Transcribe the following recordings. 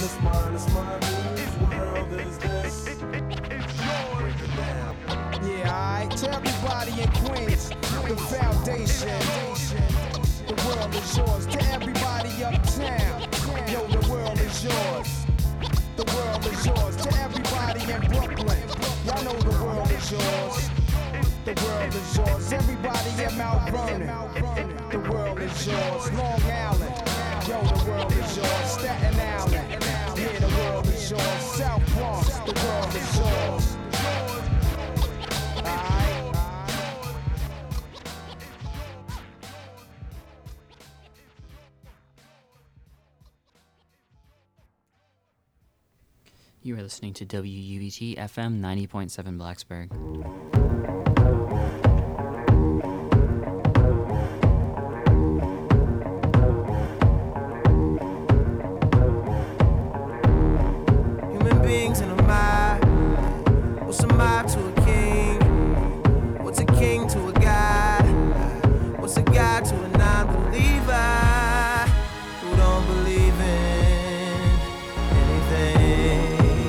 it's mine, it's mine. Whose world is this? Yeah, alright. To everybody in Queens, the foundation. The world is yours. To everybody uptown, yo, the world is yours. The world is yours. To everybody in Brooklyn, y'all know the world is yours. The world is yours. Everybody in Mount Vernon, the world is yours. Long Island, yo, the world is yours. Staten Island, yeah, the world is yours. South Bronx, the world is yours. You are listening to WUBT FM 90.7 Blacksburg. Human beings in a mob. What's a mob to a king? What's a king to a god? What's a god to a non-believer who don't believe in anything?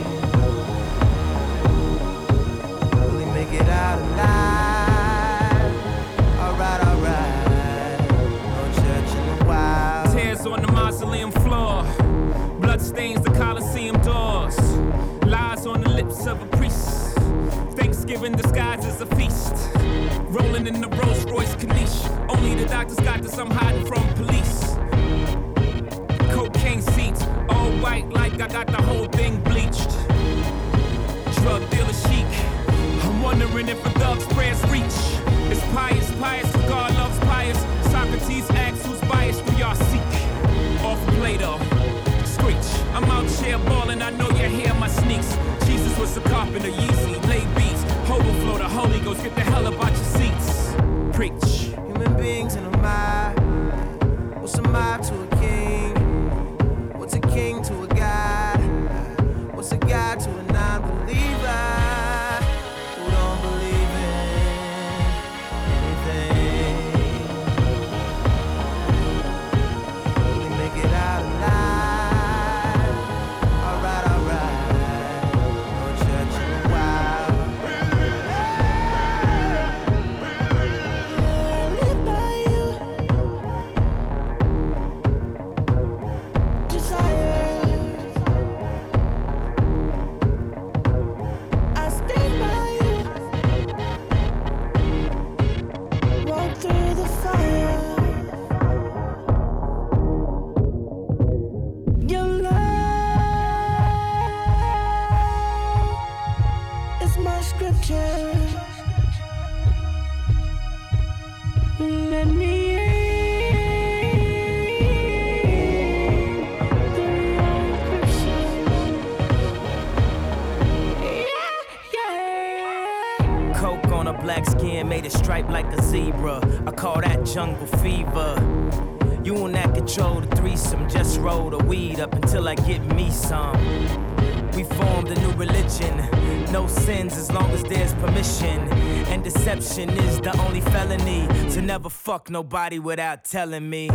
Get out alive. Alright. No church in the wild. Tears on the mausoleum floor. Blood stains the Coliseum doors. Lies on the lips of a priest. Thanksgiving disguised as a feast. Rolling in the Rolls Royce Caniche. Only the doctors got this, I'm hiding from police. Cocaine seats, all white like I got the whole thing bleached. Drug dealer chic. I'm wondering if a thug's prayers reach. It's pious, cause God loves pious. Socrates asks who's biased, who y'all seek. Off Plato, screech. I'm out here ballin', I know you hear my sneaks. Jesus was a carpenter, Yeezy, lay beats. Overflow, the Holy Ghost, get the hell about your seats. Preach. Human beings in a mob. What's a mob to a king? What's a king to a god? What's a god to a non-believer? Made it stripe like a zebra. I call that jungle fever. You will not control the threesome. Just roll the weed up until I get me some. We formed a new religion. No sins as long as there's permission. And deception is the only felony. So never fuck nobody without telling me.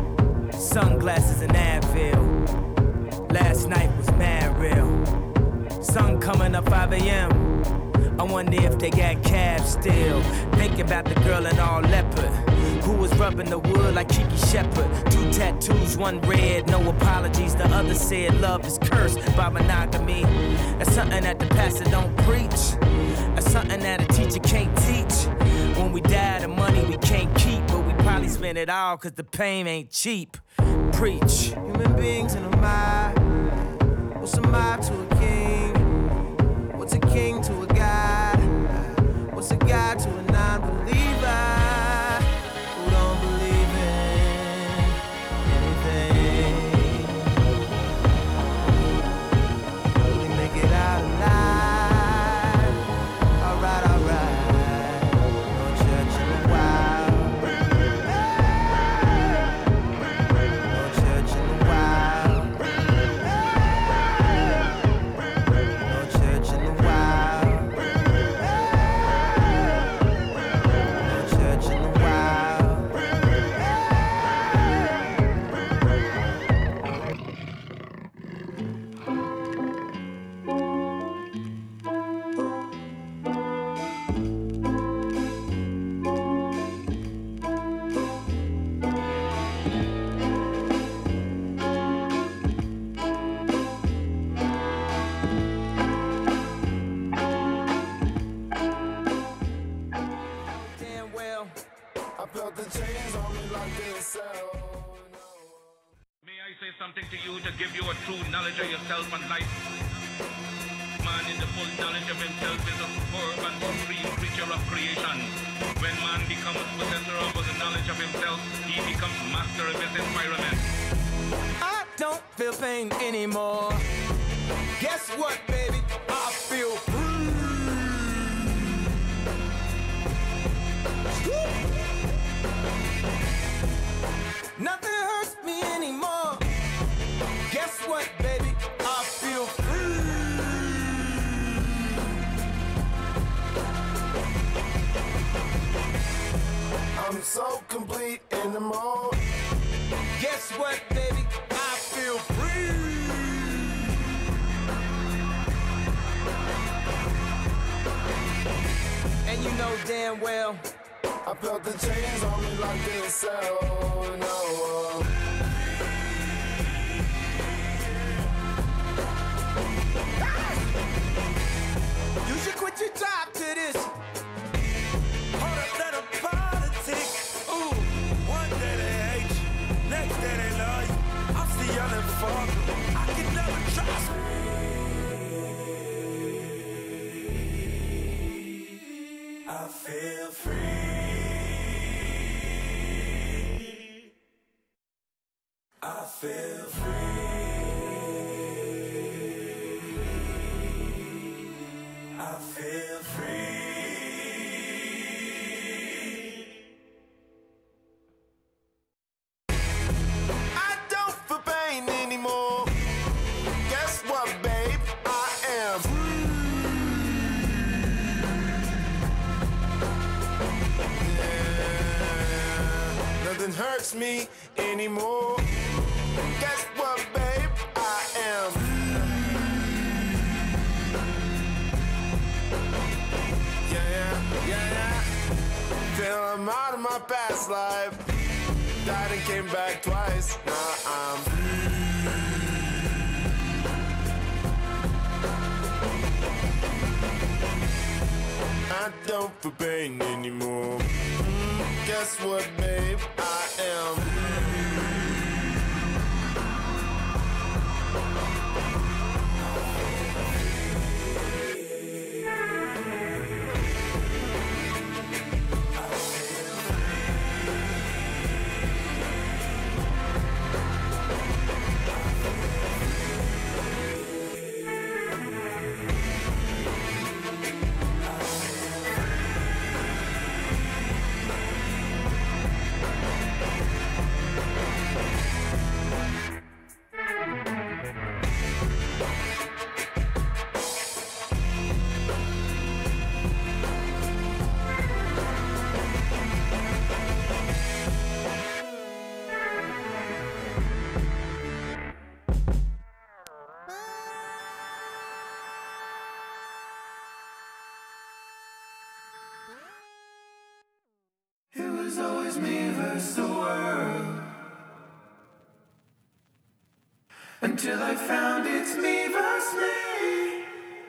Sunglasses and Advil. Last night was mad real. Sun coming up 5 a.m. I wonder if they got cabs still. Thinking about the girl in all leopard who was rubbing the wood like Kiki Shepard. 2 tattoos, 1 red, no apologies. The other said love is cursed by monogamy. That's something that the pastor don't preach. That's something that a teacher can't teach. When we die, the money we can't keep, but we probably spend it all cause the pain ain't cheap. Preach. Human beings in a mob. What's a mob to a king? What's a king to a god? What's a god to a non-believer who don't believe in anything? We make it out alive. Alright. No church in the wild. No church in the wild. No church in the wild. I felt the chains on me like this cell. May I say something to you to give you a true knowledge of yourself and life? Man in the full knowledge of himself is a superb and supreme creature of creation. When man becomes possessor of the knowledge of himself, he becomes master of his environment. I don't feel pain anymore. Guess what, baby? I feel free. Nothing hurts me anymore. Guess what, baby? I feel free. I'm so complete in the mode. Guess what, baby? I feel free. And you know damn well I felt the chains on me like this cell. No. you should quit your job to this. Hold up, let a politics. Ooh, one day they hate you, next day they love you. I'm still yelling fuck. I can never trust me. I feel free. I feel free. I feel free. I don't feel pain anymore. Guess what, babe? I am free. Yeah. Nothing hurts me anymore. Guess what, babe? I am free. Yeah. Feel I'm out of my past life. Died and came back twice. Now I'm free. I don't feel pain anymore. Guess what, babe? I am free. It was always me versus the world, until I found it's me versus me.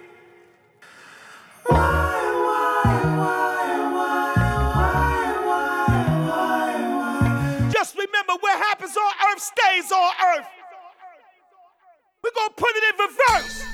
Why? Just remember, what happens on earth stays on earth. We're gonna put it in reverse.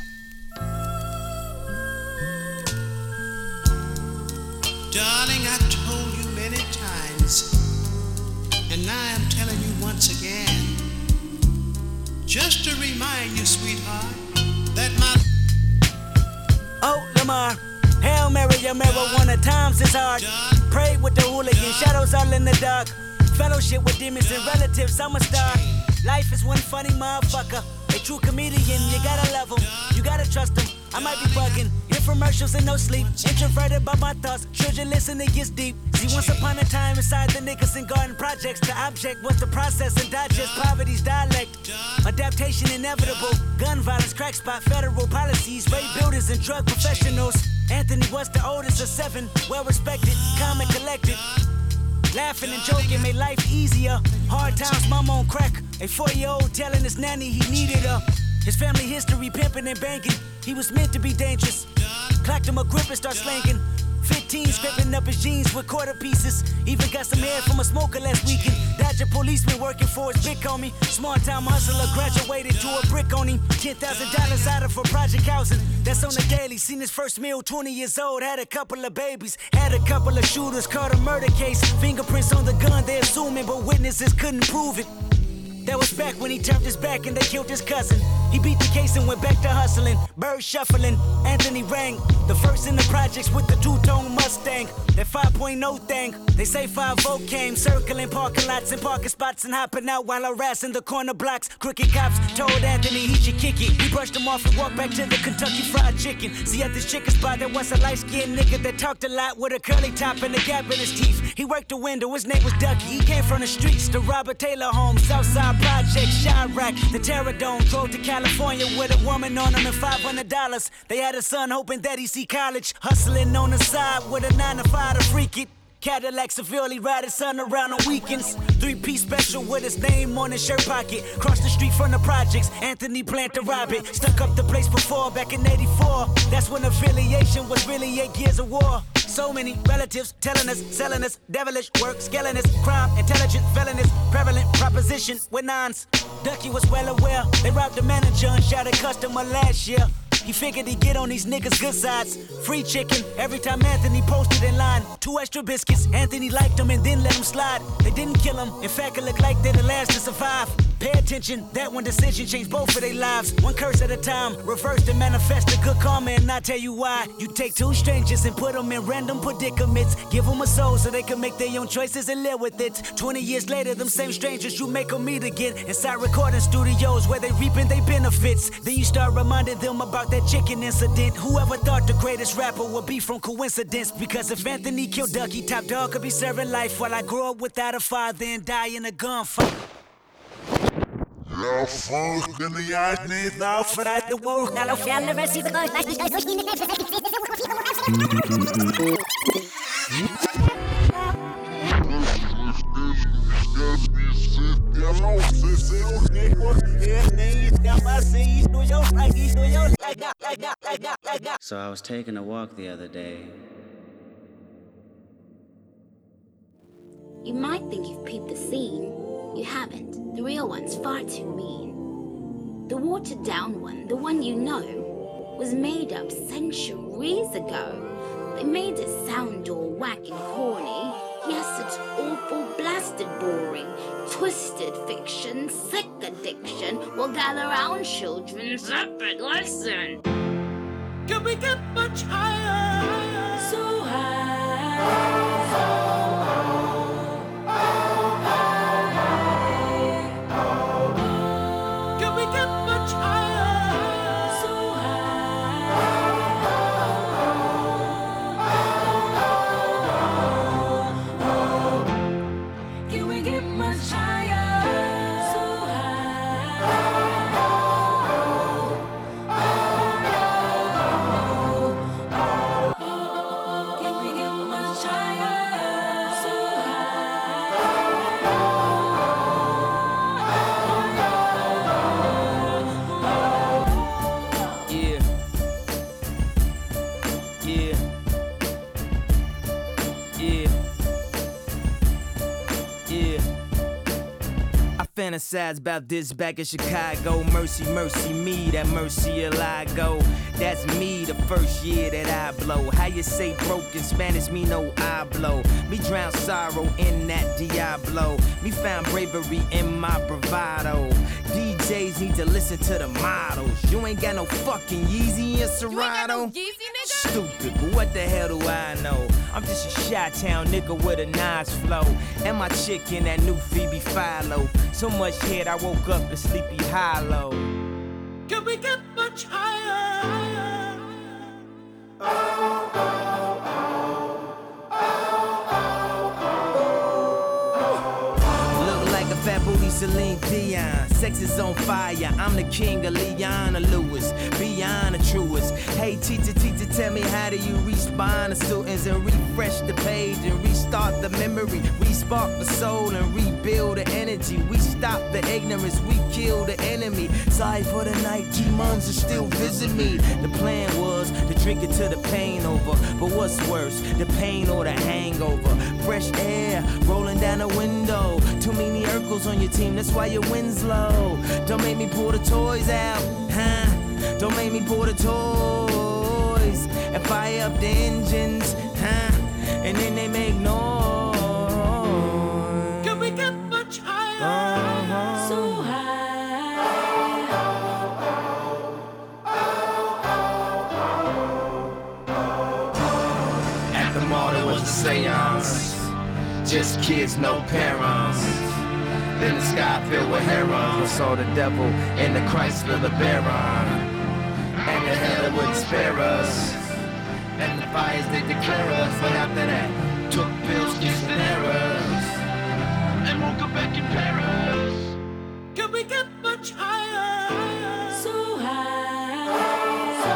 Darling, I told you many times, and now I'm telling you once again, just to remind you, sweetheart, that my... Oh, Lamar, Hail Mary, your marijuana times is hard. Pray with the hooligan, shadows all in the dark. Fellowship with demons and relatives, I'm a star. Life is one funny motherfucker. A true comedian, you gotta love him, you gotta trust him. I might be bugging, infomercials and no sleep. Introverted by my thoughts, children listen, it gets deep. See, once upon a time inside the Nicholson Garden projects, the object was to process and digest poverty's dialect. Adaptation inevitable, gun violence, crack spot, federal policies, rape builders and drug professionals. Anthony was the oldest of 7, well respected, calm and collected. Laughing and joking made life easier. Hard times, mama on crack. A 4-year-old telling his nanny he needed her. His family history, pimping and banking. He was meant to be dangerous. Clacked him a grip and start slanking. 15, scraping up his jeans with quarter pieces. Even got some hair from a smoker last weekend. Dodger policeman working for his big homie. Small time hustler graduated to a brick on him. $10,000 out of for project housing. That's on the daily. Seen his first meal, 20 years old. Had a couple of babies. Had a couple of shooters. Caught a murder case. Fingerprints on the gun, they assuming, but witnesses couldn't prove it. That was back when he turned his back and they killed his cousin. He beat the case and went back to hustling. Bird shuffling, Anthony rang. The first in the projects with the two-tone Mustang. That 5.0 thing, they say 5-0 came. Circling parking lots and parking spots and hopping out while harassing the corner blocks. Crooked cops told Anthony he should kick it. He brushed him off and walked back to the Kentucky Fried Chicken. See, at this chicken spot there was a light-skinned nigga that talked a lot with a curly top and a gap in his teeth. He worked the window, his name was Ducky. He came from the streets, the Robert Taylor home, Southside Project, Chirac, the Terror Dome. Drove to California with a woman on him and $500. They had a son hoping that he'd see college. Hustling on the side with a 9-to-5 to freak it. Cadillac severely ride his son around on weekends. 3-piece special with his name on his shirt pocket. Cross the street from the projects, Anthony planned to rob it. Stuck up the place before, back in '84. That's when affiliation was really 8 years of war. So many relatives telling us, selling us, devilish work, scaling us, crime, intelligent, felonies, prevalent proposition with nines. Ducky was well aware. They robbed the manager and shot a customer last year. He figured he'd get on these niggas' good sides. Free chicken every time Anthony posted in line. 2 extra biscuits, Anthony liked them and then let them slide. They didn't kill him, in fact it looked like they're the last to survive. Pay attention, that one decision changed both of their lives. One curse at a time, reverse and manifest a good karma, and I'll tell you why. You take 2 strangers and put them in random predicaments. Give them a soul so they can make their own choices and live with it. 20 years later, them same strangers, you make them meet again inside recording studios where they reaping their benefits. Then you start reminding them about that chicken incident. Whoever thought the greatest rapper would be from coincidence? Because if Anthony killed Ducky, Top Dog could be serving life while I grow up without a father and die in a gunfight. Jag fucking hjärtligt now for that the world. Hello, fjäller med sitt gott. So I was taking a walk the other day. You might think you've peeped the scene. You haven't. The real one's far too mean. The watered down one, the one you know, was made up centuries ago. They made it sound all whack and corny. Yes, it's awful, blasted, boring. Twisted fiction, sick addiction. Well, gather round, children, zip it, listen. Can we get much higher? So high. Fantasize about this back in Chicago. Mercy, mercy me, that mercy I go. That's me the first year that I blow. How you say broke in Spanish, me no I blow. Me drown sorrow in that Diablo. Me found bravery in my bravado. DJs need to listen to the models. You ain't got no fucking Yeezy and Serato. You ain't got no Yeezy, nigga? Stupid, but what the hell do I know? I'm just a Chi-Town nigga with a nice flow. And my chick in that new Phoebe Philo. So much head I woke up in Sleepy Hollow. Can we get much higher? Look like a fat booty Celine Dion. Sex is on fire. I'm the king of Leona Lewis. Beyond the truest. Hey, teacher, tell me how do you respond to students and refresh the page and restart the memory? spark the soul and rebuild the energy. We stop the ignorance, we kill the enemy. Sorry for the night, demons are still visit me. The plan was to drink it till the pain over. But what's worse, the pain or the hangover? Fresh air rolling down the window. Too many Urkels on your team, that's why your win's low. Don't make me pull the toys out, huh? Don't make me pull the toys and fire up the engines, huh? And then they make noise. Can we get much higher? So high. At the mall there was a seance. Just kids, no parents. Then the sky filled with herons. We saw the devil in the Chrysler, the Baron. And the hell wouldn't spare us. And the fires they declare us. But after that, took pills, skips and errors. And woke up back in Paris. Can we get much higher? So high. So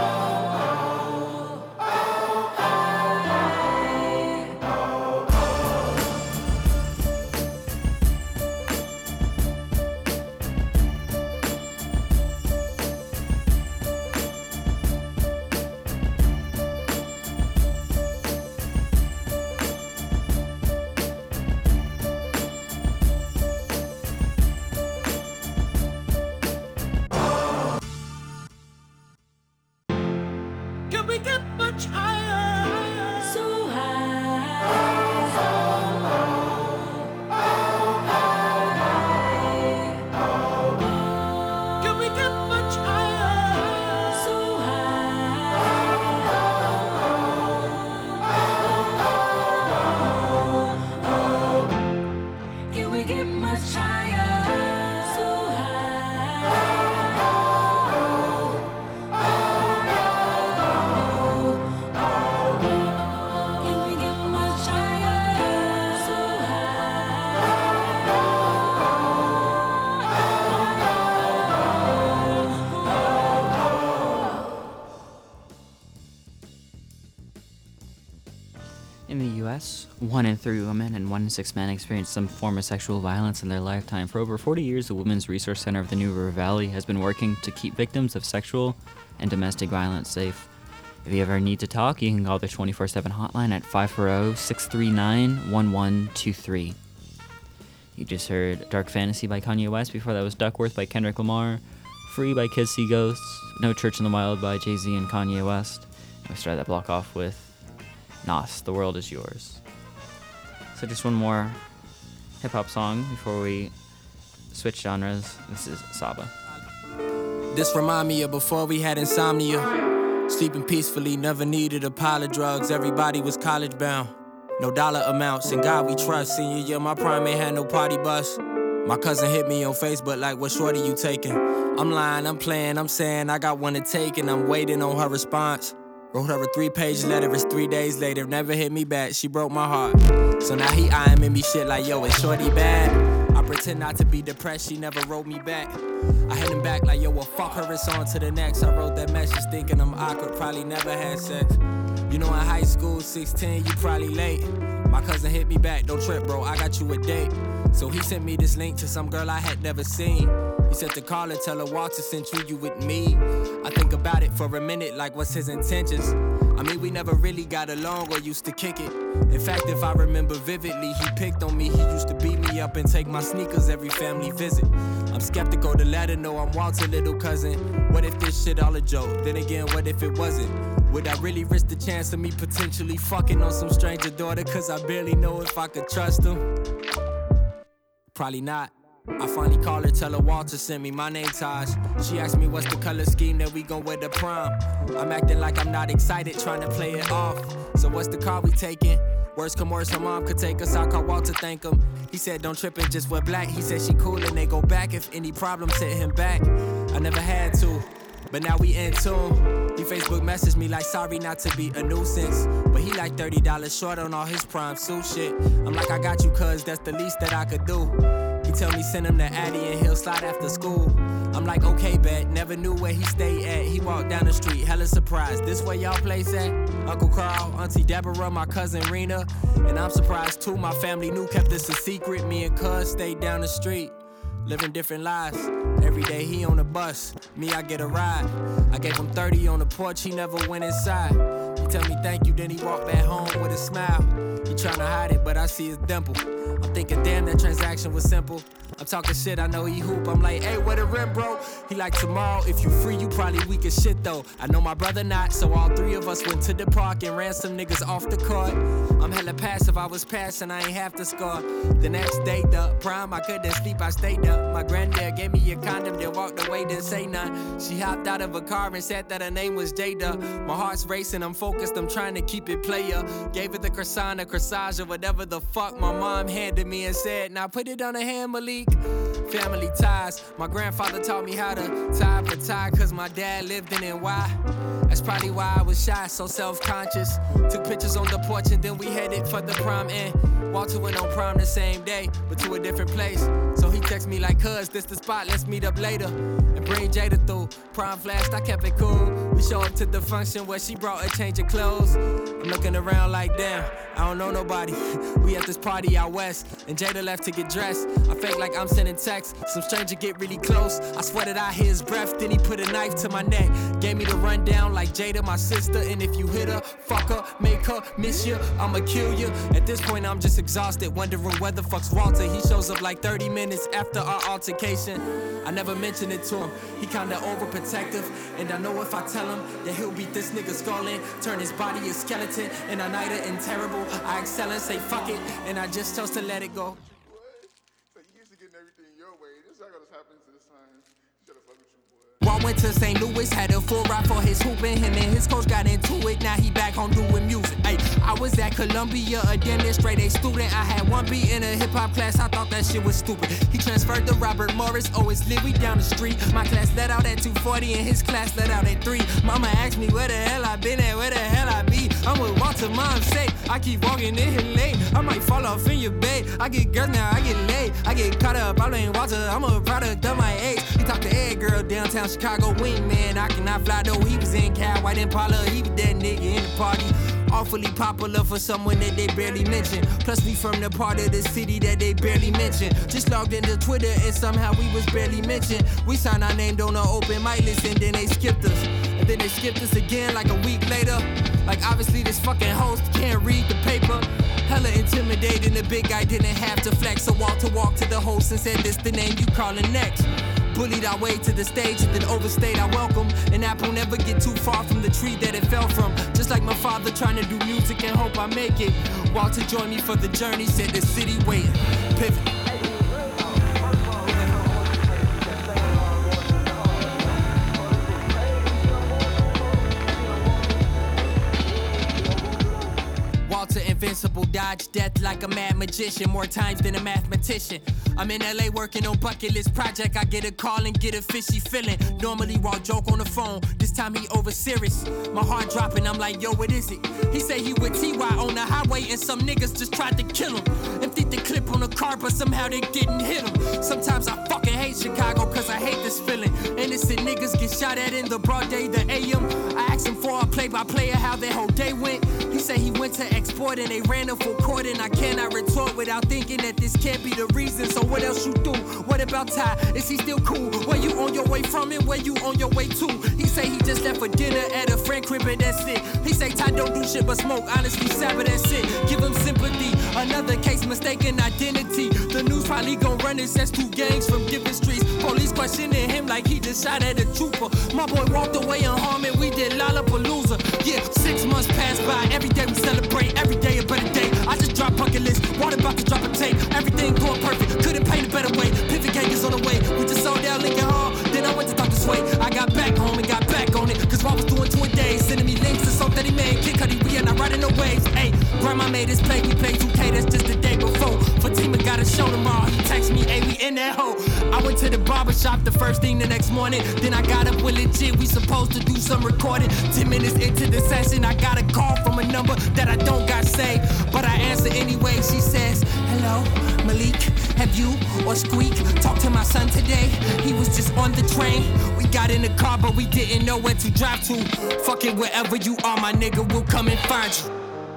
can we get much higher? So high. Can we get much higher? So high. Can we get much higher? So In the U.S., 1 in 3 women and 1 in 6 men experience some form of sexual violence in their lifetime. For over 40 years, the Women's Resource Center of the New River Valley has been working to keep victims of sexual and domestic violence safe. If you ever need to talk, you can call their 24/7 hotline at 540-639-1123. You just heard Dark Fantasy by Kanye West. Before that was Duckworth by Kendrick Lamar, Free by Kids See Ghosts, No Church in the Wild by Jay-Z and Kanye West. And we started that block off with Nas, The World Is Yours. So just one more hip-hop song before we switch genres. This is Saba. This remind me of before we had insomnia. Sleeping peacefully, never needed a pile of drugs. Everybody was college bound. No dollar amounts, in God we trust. Senior year, my prime ain't had no party bus. My cousin hit me on Facebook like, what shorty you taking? I'm lying, I'm playing, I'm saying I got one to take and I'm waiting on her response. Wrote her a 3-page letter, it's 3 days later, never hit me back, she broke my heart. So now he eyeing me shit like, yo, is shorty bad? I pretend not to be depressed, she never wrote me back. I hit him back like, yo, well, fuck her, it's on to the next. I wrote that message thinking I'm awkward, probably never had sex. You know, in high school, 16, you probably late. My cousin hit me back, don't trip, bro, I got you a date. So he sent me this link to some girl I had never seen. He said to call her, tell her Walter sent you with me. I think about it for a minute, like what's his intentions? I mean, we never really got along or used to kick it. In fact, if I remember vividly, he picked on me. He used to beat me up and take my sneakers every family visit. I'm skeptical to let her know I'm Walter's little cousin. What if this shit all a joke? Then again, what if it wasn't? Would I really risk the chance of me potentially fucking on some stranger daughter? Cause I barely know if I could trust him. Probably not. I finally call her, tell her Walter sent me, my name Taj. She asked me what's the color scheme that we gon' wear to prom. I'm acting like I'm not excited, trying to play it off. So what's the car we taking? Worst come worst, her mom could take us. I call Walter, thank him. He said don't trip and just wear black. He said she cool and they go back if any problems hit him back. I never had to, but now we in tune. He Facebook messaged me like sorry not to be a nuisance, but he like $30 short on all his prime suit shit. I'm like I got you cuz that's the least that I could do. He He tell me send him to Addy and he'll slide after school. I'm like, okay, bet. Never knew where he stayed at. He walked down the street, hella surprised. This where y'all place at? Uncle Carl, Auntie Deborah, my cousin Rena. And I'm surprised too, my family knew, kept this a secret. Me and cuz stayed down the street, living different lives. Every day he on the bus, me I get a ride. I gave him 30 on the porch, he never went inside. He tell me thank you, then he walked back home with a smile. He tryna hide it, but I see his dimple. I'm thinking, damn, that transaction was simple. I'm talking shit, I know he hoop. I'm like, hey, where the rent, bro? He like, tomorrow, if you free, you probably weak as shit, though. I know my brother not, so all three of us went to the park and ran some niggas off the court. I'm hella passive, I was passing, I ain't have to score. The next day, the prime, I couldn't sleep, I stayed up. My granddad gave me a condom, then walked away, didn't say none. She hopped out of a car and said that her name was Jada. My heart's racing, I'm focused, I'm trying to keep it player. Gave her the croissant, a corsage, or whatever the fuck my mom handed me and said, now put it on a hand, Malik. Family ties, my grandfather taught me how to tie for tie, cause my dad lived in NY. That's probably why I was shy, so self-conscious. Took pictures on the porch and then we headed for the prom end. Walter went on prom the same day, but to a different place. So he texted me like, cuz, this the spot, let's meet up later. And bring Jada through. Prom flashed, I kept it cool. We show up to the function where she brought a change of clothes. I'm looking around like, damn, I don't know nobody. We at this party out west, and Jada left to get dressed. I fake like I'm sending texts, some stranger get really close. I sweated I hear his breath, then he put a knife to my neck. Gave me the rundown like Jada, my sister. And if you hit her, fuck her, make her miss you, I'ma kill you. At this point I'm just exhausted, wondering where the fuck's Walter. He shows up like 30 minutes after our altercation. I never mentioned it to him, he kinda overprotective. And I know if I tell him that he'll beat this nigga skull in, turn his body a skeleton, and I night it and terrible. I excel and say fuck it, and I just chose to let it go. Like you used to getting everything your way. This is how this happens to the sign. You gotta fuck with you, boy. Well, I went to St. Louis, had a full ride for his hooping. Him and his coach got into it, now he back home doing music. Ay, I was at Columbia, a damn near straight A student. I had one beat in a hip-hop class, I thought that shit was stupid. He transferred to Robert Morris, oh, it's lit, we down the street. My class let out at 2:40 and his class let out at 3. Mama asked me where the hell I been at, where the hell I be. I'm with Walter, mom say, I keep walking in here late. I might fall off in your bed. I get girls now, I get laid. I get caught up, I blame Walter, I'm a product of my age. He talked to Ed Girl, downtown Chicago, wingman. I cannot fly though, he was in Cal, White Impala. He was that nigga in the party. Awfully popular for someone that they barely mention. Plus we from the part of the city that they barely mention. Just logged into Twitter and somehow we was barely mentioned. We signed our name on the open mic list and then they skipped us. And then they skipped us again like a week later. Like obviously this fucking host can't read the paper. Hella intimidating, the big guy didn't have to flex. So Walter walked to the host and said, this the name you calling next. Bullied our way to the stage and then overstayed our welcome. An apple never get too far from the tree that it fell from. Just like my father trying to do music and hope I make it. Walter joined me for the journey, said the city waiting. Pivot. Invincible, dodge death like a mad magician, more times than a mathematician. I'm in LA working on bucket list project. I get a call and get a fishy feeling. Normally raw joke on the phone, this time he over serious. My heart dropping, I'm like, yo, what is it? He say he with TY on the highway and some niggas just tried to kill him. Emptied the clip on the car, but somehow they didn't hit him. Sometimes I fucking hate Chicago, cause I hate this feeling. Innocent niggas get shot at in the broad day, the AM. I asked him for a play-by-play of how their whole day went. He said he went to export and they ran a full court, and I cannot retort without thinking that this can't be the reason. So what else you do? What about Ty? Is he still cool? Where you on your way from and where you on your way to? He say he just left for dinner at a friend crib and that's it. He say Ty don't do shit but smoke, honestly Sabbath, that's it. Give him sympathy, another case mistaken identity. The news probably gon' run this as two gangs from different streets. Police questioning him like he just shot at a trooper. My boy walked away unharmed and we did Lollapalooza. Yeah, 6 months passed by, every day we celebrate, every day a better day. I just dropped bucket list, water about to drop a tape. Everything going perfect, couldn't paint a better way. Pivot gang is on the way, we just sold out Lincoln Hall. Then I went to talk this way, I got back home and got back on it. Cause what I was doing 2 a day, sending me links to something that he made. Kid Cudi, we are not riding no waves. Ayy, grandma made us play, we played 2K, that's just the day before. Fatima got a show tomorrow, he text me, ayy, we in that hoe. I went to the barbershop the first thing the next morning. Then I got up with legit, we supposed to do some recording. 10 minutes into the session, I got a call from a number that I don't got saved. But I answer anyway, she says, hello, Malik, have review or squeak. Talk to my son today, he was just on the train. We got in the car, but we didn't know where to drive to. Fuck it, wherever you are, my nigga, we'll come and find you.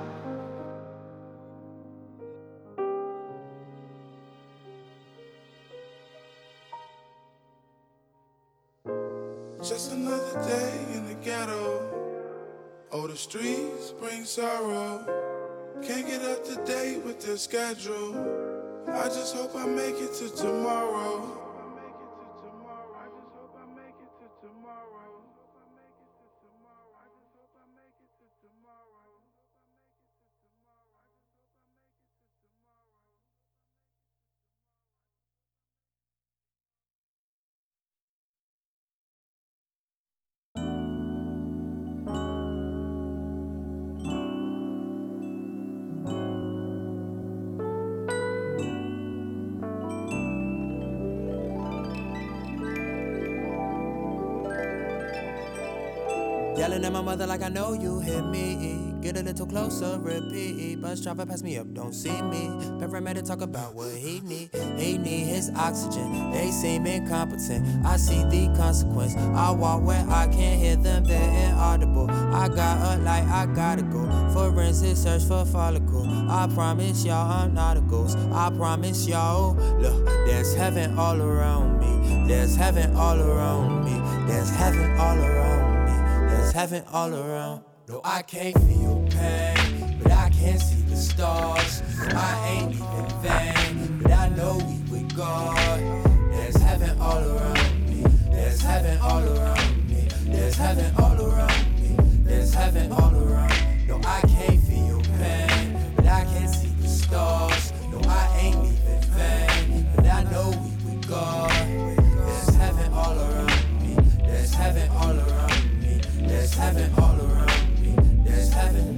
Just another day in the ghetto. Oh, the streets bring sorrow. Can't get up to date with the schedule. I just hope I make it to tomorrow. Yelling at my mother like I know you hit me. Get a little closer, repeat. Bus driver pass me up, don't see me. Paramedic talk about what he need. He need his oxygen. They seem incompetent. I see the consequence. I walk where I can't hear them, they're inaudible. I got a light, I gotta go. Forensic search for follicle. I promise y'all I'm not a ghost. I promise y'all, look, there's heaven all around me. There's heaven all around me. There's heaven all around me. There's heaven all around. No, I can't feel pain, but I can see the stars. No, I ain't even vain, but I know we with God. There's heaven all around me. There's heaven all around me. There's heaven all around me. There's heaven all around. No, I can't feel pain, but I can see the stars. No, I ain't even vain, but I know we with God. There's heaven all around me. There's heaven all around me. There's heaven all around me. There's heaven.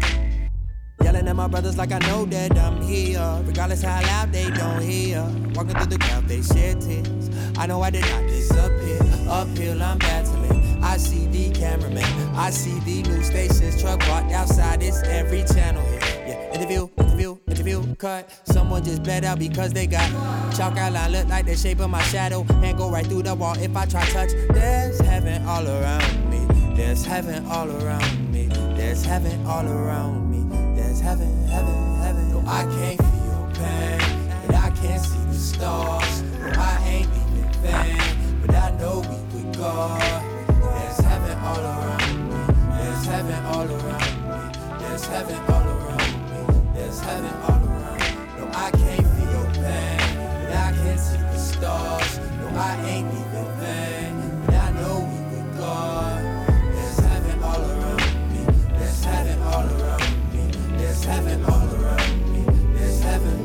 Yelling at my brothers like I know that I'm here. Regardless how loud they don't hear. Walking through the crowd, they shed tears. I know I did not disappear. Uphill, I'm battling. I see the cameraman. I see the news stations. Truck parked outside. It's every channel here. Yeah, interview, cut. Someone just bled out because they got chalk outline. Look like the shape of my shadow. And go right through the wall if I try touch. There's heaven all around me. There's heaven all around me. There's heaven all around me. There's heaven, heaven, heaven. No, I can't feel pain, but I can see the stars. No, I ain't even vain, but I know we with God. There's heaven all around me. There's heaven all around me. There's heaven all around me. There's heaven all around. No, I can't feel pain, but I can see the stars. No, I ain't even vain, but I know we with God. There's heaven all around me. There's heaven all around me. There's heaven all around me. There's heaven.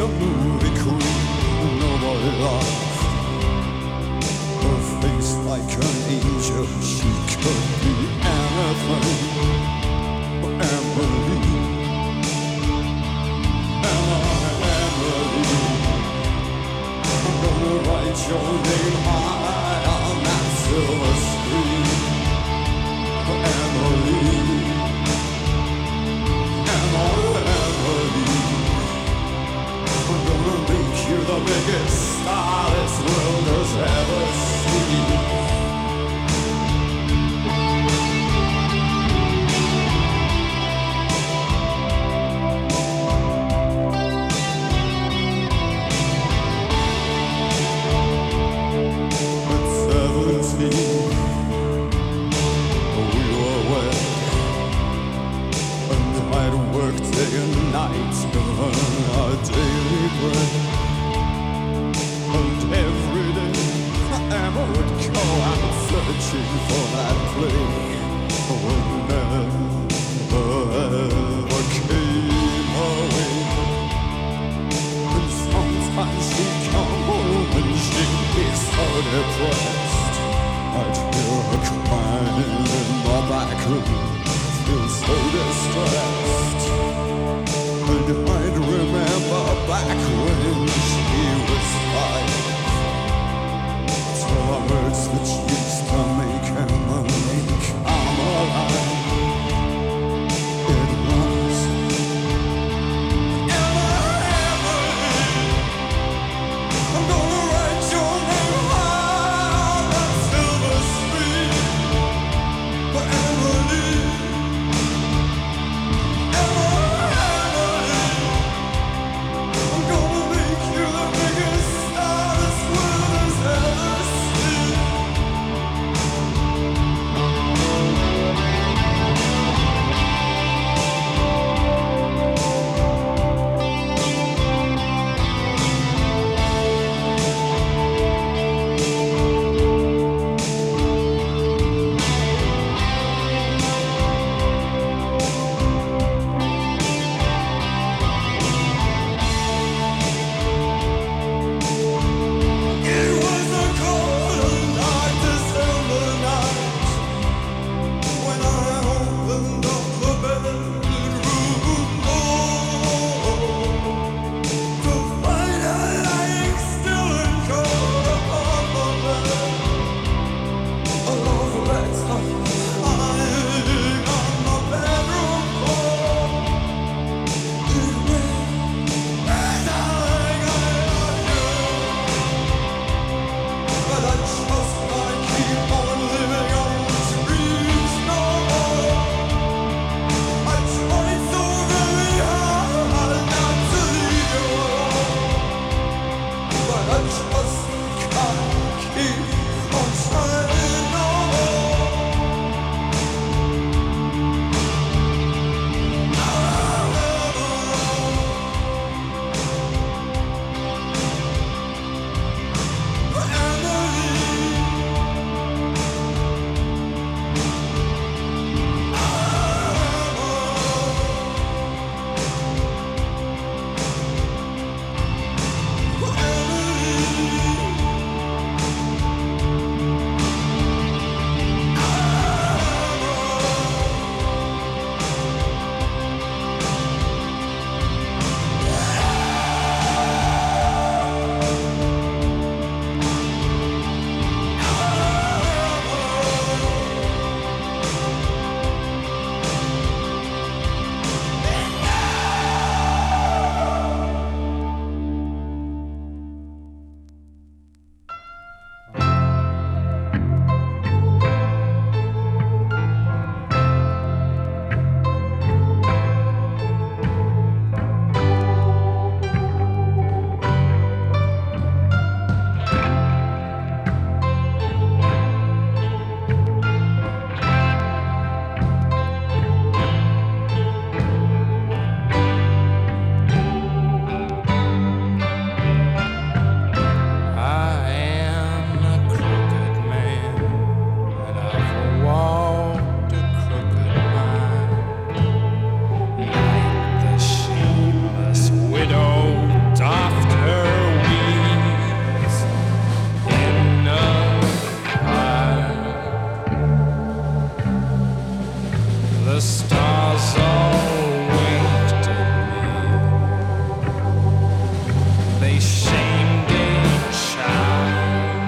a movie queen nobody loved. Her face like an angel, she could be anything. Emily, Emily, I'm gonna write your name high on that silver screen. Emily, Emily, I'm gonna make you the biggest star this world has ever seen. Day and night to earn our daily bread. And every day Emma would go out searching for that play that never ever came her way. And sometimes she'd come home and she'd be so depressed. I'd hear her crying in my back room, feel so distressed. And I'd remember back when she was 5. So the words that used to make Emma come alive. It was Emily, I'm gonna write your name high on that silver screen. For Emily, I'm a shame-gay child.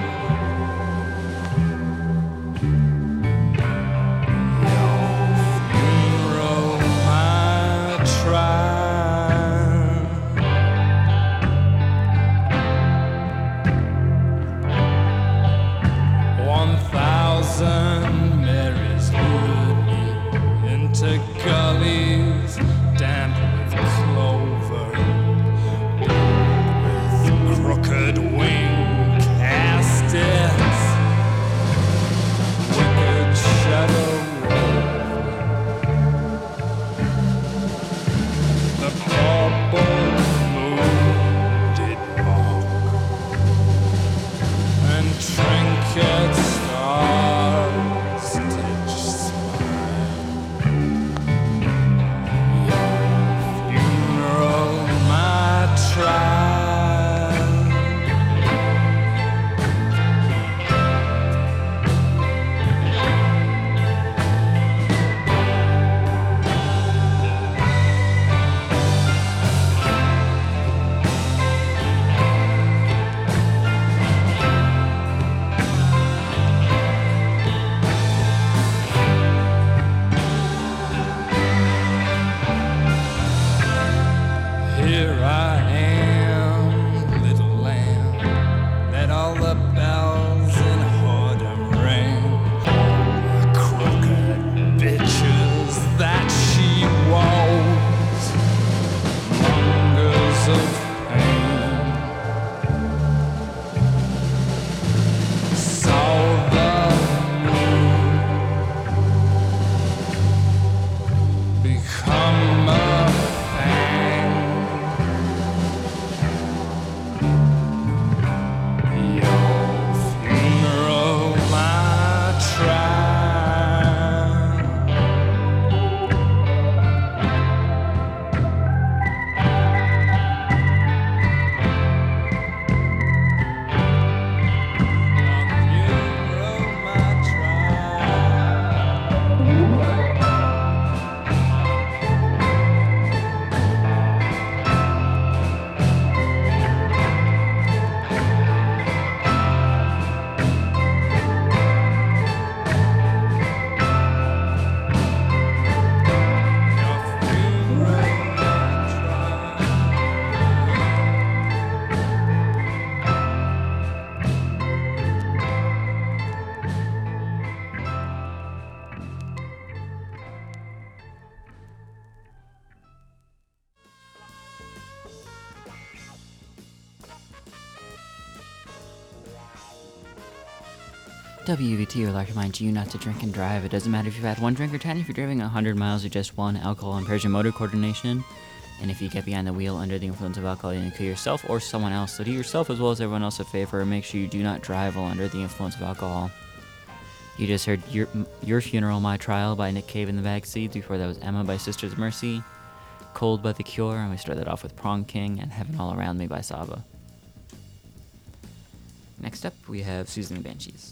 Gullies damp with clover, with crooked wing castings, wicked shadow the purple moon did mock, and trinket stars did smile. Here I am, little lamb, let all the bells in Hordem ring. All the crooked bitches that she woes, mongers of pain, saw the moon become a fang. WVT would like to remind you not to drink and drive. It doesn't matter if you've had one drink or 10, if you're driving 100 miles or just one. Alcohol impairs your motor coordination. And if you get behind the wheel under the influence of alcohol, you can kill yourself or someone else. So do yourself as well as everyone else a favor and make sure you do not drive while under the influence of alcohol. You just heard Your Funeral, My Trial by Nick Cave in the Backseat. Before that was Emma by Sisters of Mercy, Cold by The Cure, and we started off with Prong King and Heaven All Around Me by Saba. Next up, we have Susan and the Banshees.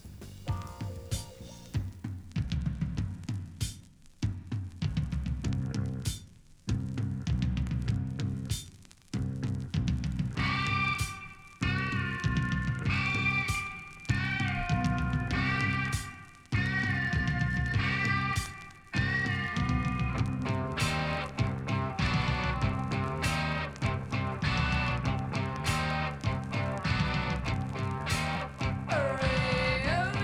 Real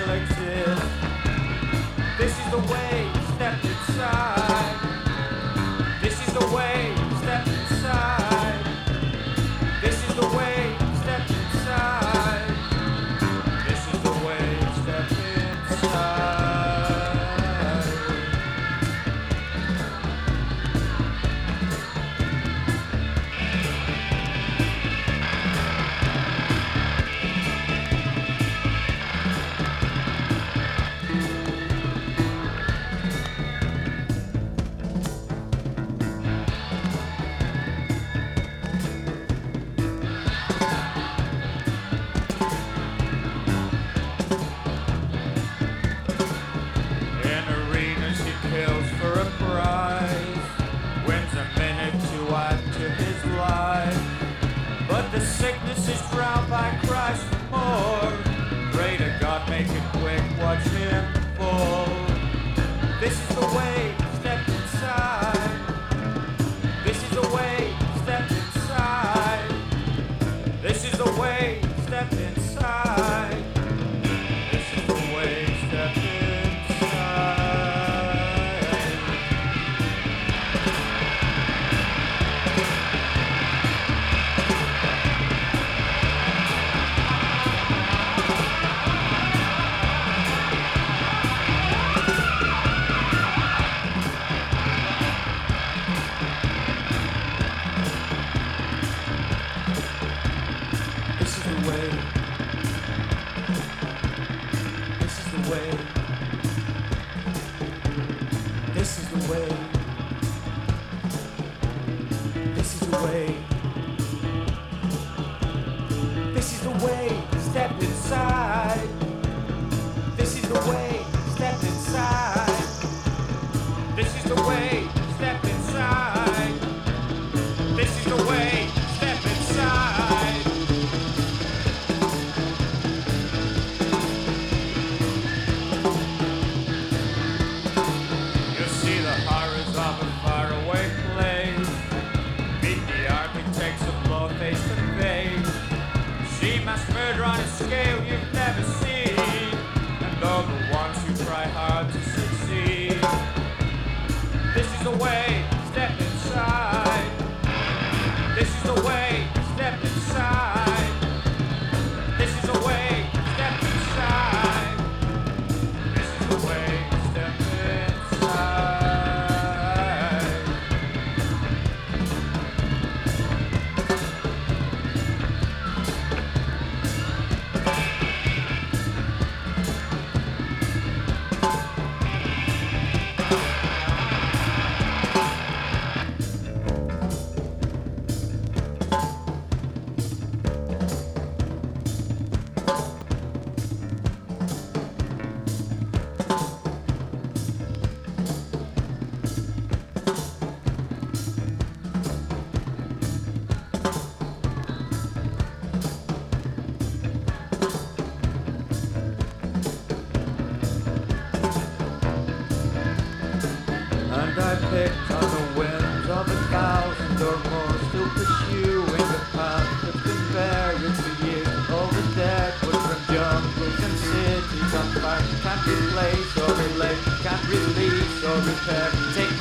still exist. This is the way, step inside. This is the way, step inside. This is the way, step inside. This is the way, step inside. Sickness is drowned by cries for more. Pray to God, make it quick, watch him fall. This is the way, step inside. This is the way, step inside. This is the way, step inside. This is the way, step inside. Can't replace or relate, can't release or repair. Take